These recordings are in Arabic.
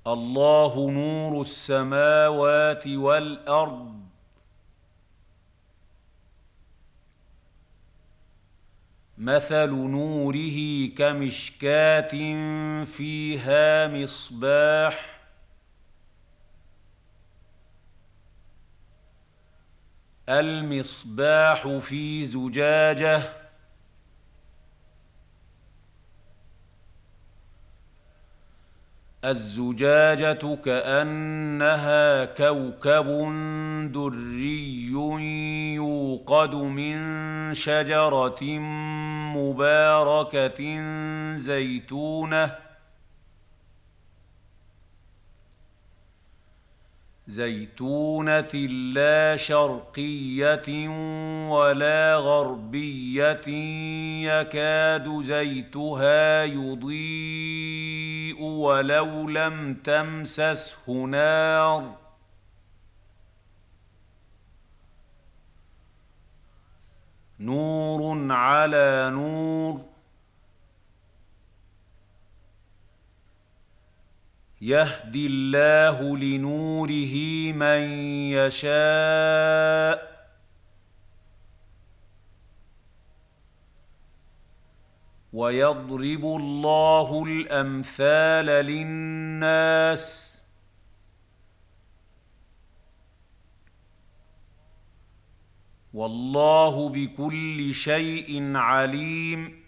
الله نور السماوات والأرض مثل نوره كمشكاة فيها مصباح المصباح في زجاجة الزجاجة كأنها كوكب دري يوقد من شجرة مباركة زيتونة لا شرقية ولا غربية يكاد زيتها يضيء ولو لم تمسسه نار نور على نور يهدي الله لنوره من يشاء ويضرب الله الأمثال للناس والله بكل شيء عليم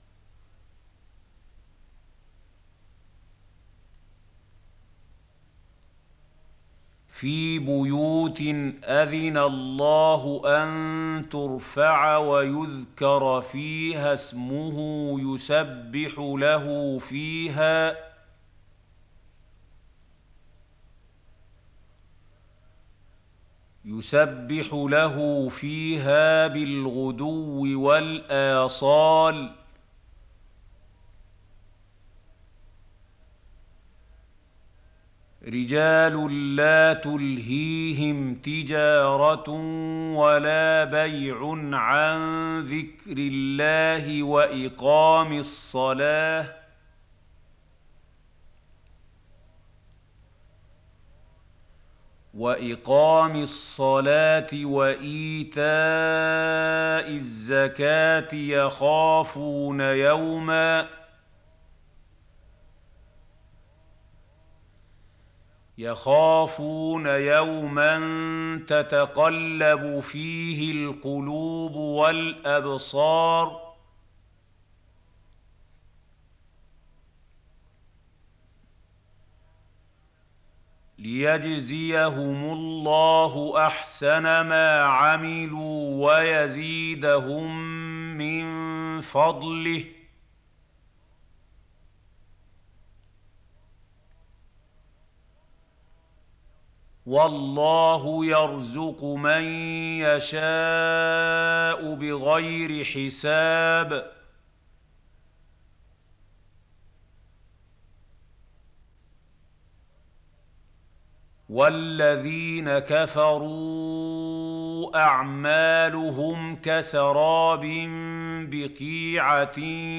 في بيوت أذن الله أن ترفع ويذكر فيها اسمه يسبح له فيها بالغدو والآصال رجال لا تلهيهم تجارة ولا بيع عن ذكر الله وإقام الصلاة وإيتاء الزكاة يخافون يوما تتقلب فيه القلوب والأبصار ليجزيهم الله أحسن ما عملوا ويزيدهم من فضله والله يرزق من يشاء بغير حساب والذين كفروا أعمالهم كسراب بقيعة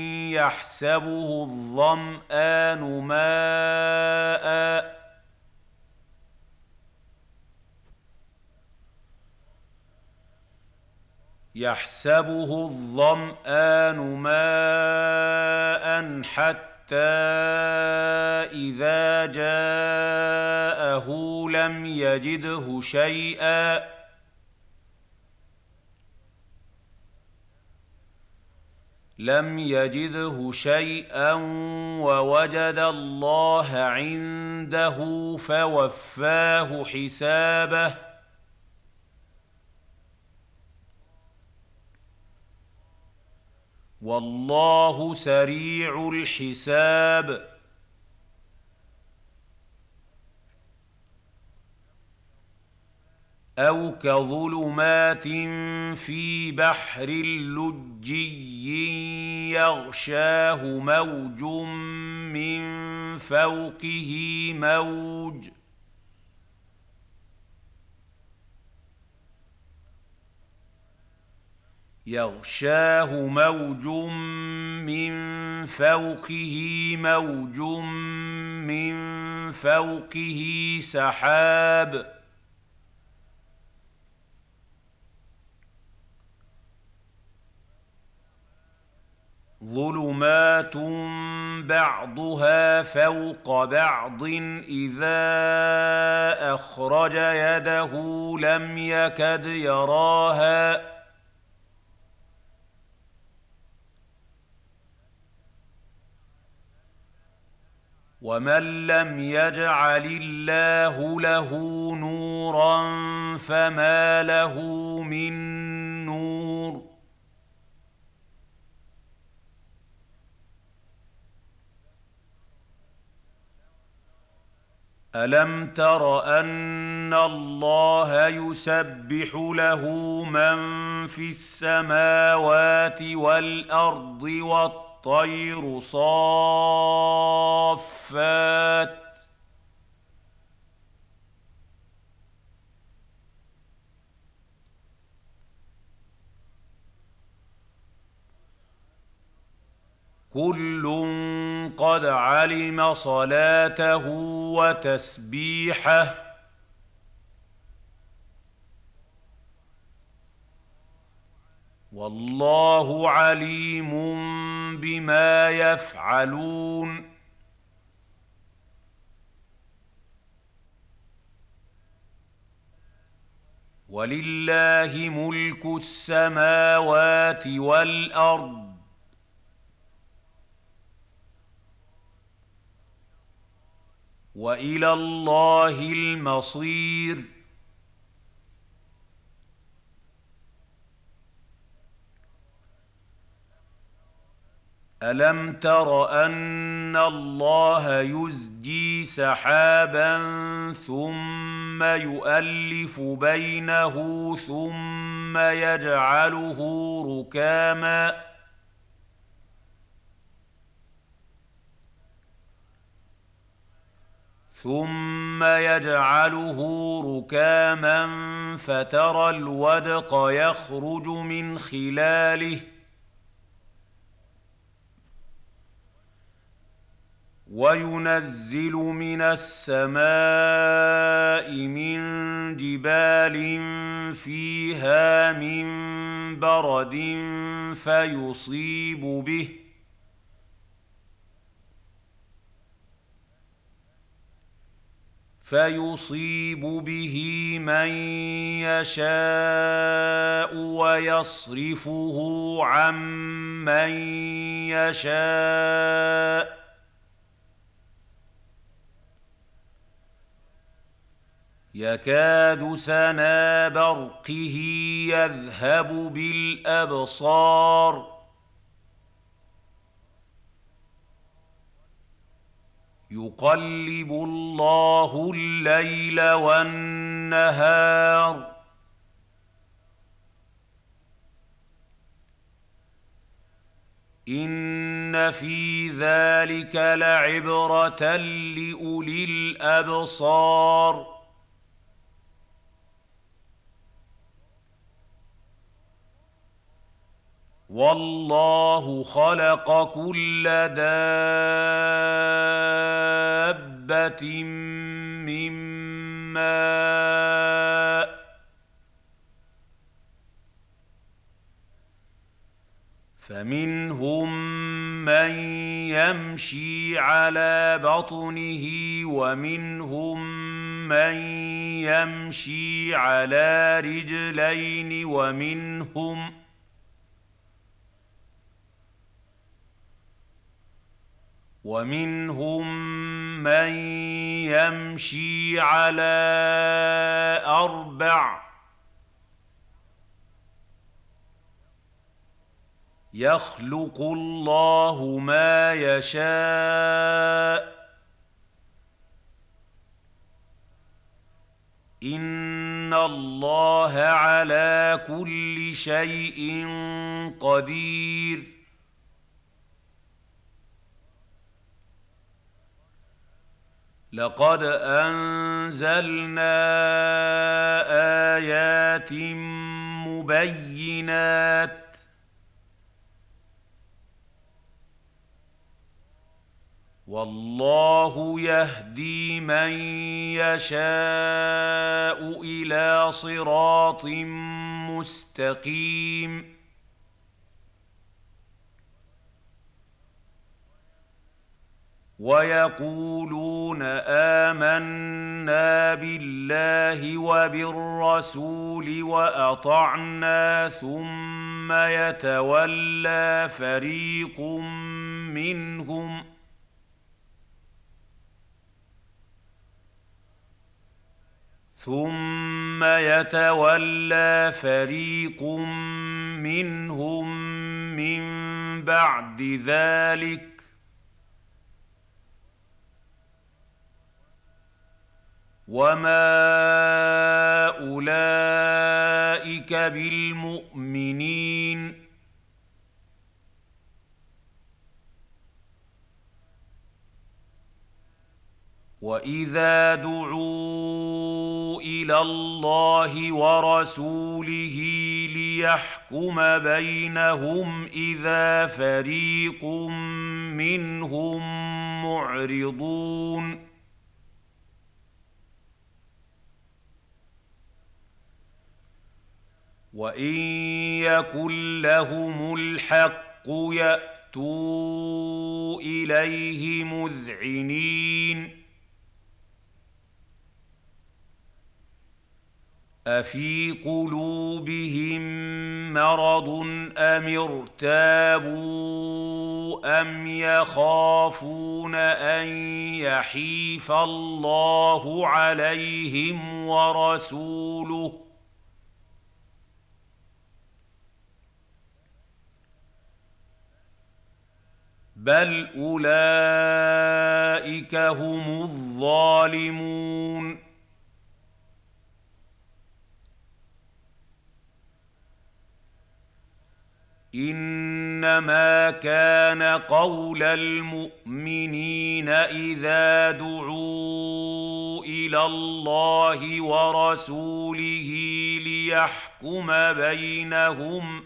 يحسبه الظمآن ماء حتى إذا جاءه لم يجده شيئا ووجد الله عنده فوفاه حسابه والله سريع الحساب أو كظلمات في بحر لجي يغشاه موج من فوقه موج من فوقه سحاب ظلمات بعضها فوق بعض إذا أخرج يده لم يكد يراها ومن لم يجعل الله له نورا فما له من نور ألم تر أن الله يسبح له من في السماوات والأرض والطير صافات كل قد علم صلاته وتسبيحه والله عليم بما يفعلون ولله ملك السماوات والأرض وإلى الله المصير ألم تر أن الله يزجي سحابا ثم يؤلف بينه ثم يجعله ركاما فترى الودق يخرج من خلاله وينزل من السماء من جبال فيها من برد فيصيب به من يشاء ويصرفه عن من يشاء يكاد سنا برقه يذهب بالأبصار يقلب الله الليل والنهار إن في ذلك لعبرة لأولي الأبصار والله خلق كل دابة من ماء فمنهم من يمشي على بطنه ومنهم من يمشي على رجلين ومنهم من يمشي على أربع يخلق الله ما يشاء إن الله على كل شيء قدير لقد أنزلنا آيات مبينات والله يهدي من يشاء الى صراط مستقيم ويقولون آمنا بالله وبالرسول وأطعنا ثم يتولى فريق منهم من بعد ذلك وما أولئك بالمؤمنين وإذا دعوا إلى الله ورسوله ليحكم بينهم إذا فريق منهم معرضون وإن يكن لهم الحق يأتوا إليه مذعنين أفي قلوبهم مرض أم ارتابوا أم يخافون أن يحيف الله عليهم ورسوله بل أولئك هم الظالمون إنما كان قول المؤمنين إذا دعوا إلى الله ورسوله ليحكم بينهم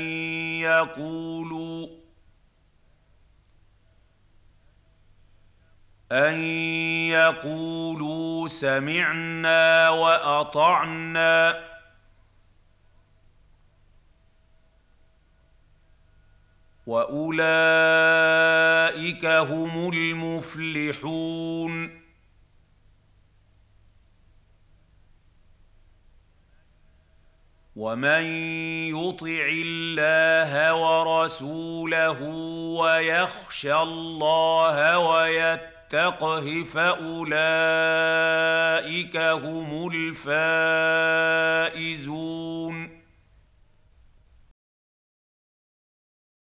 أن يقولوا سمعنا وأطعنا وأولئك هم المفلحون ومن يطع الله ورسوله ويخشى الله ويتقه فأولئك هم الفائزون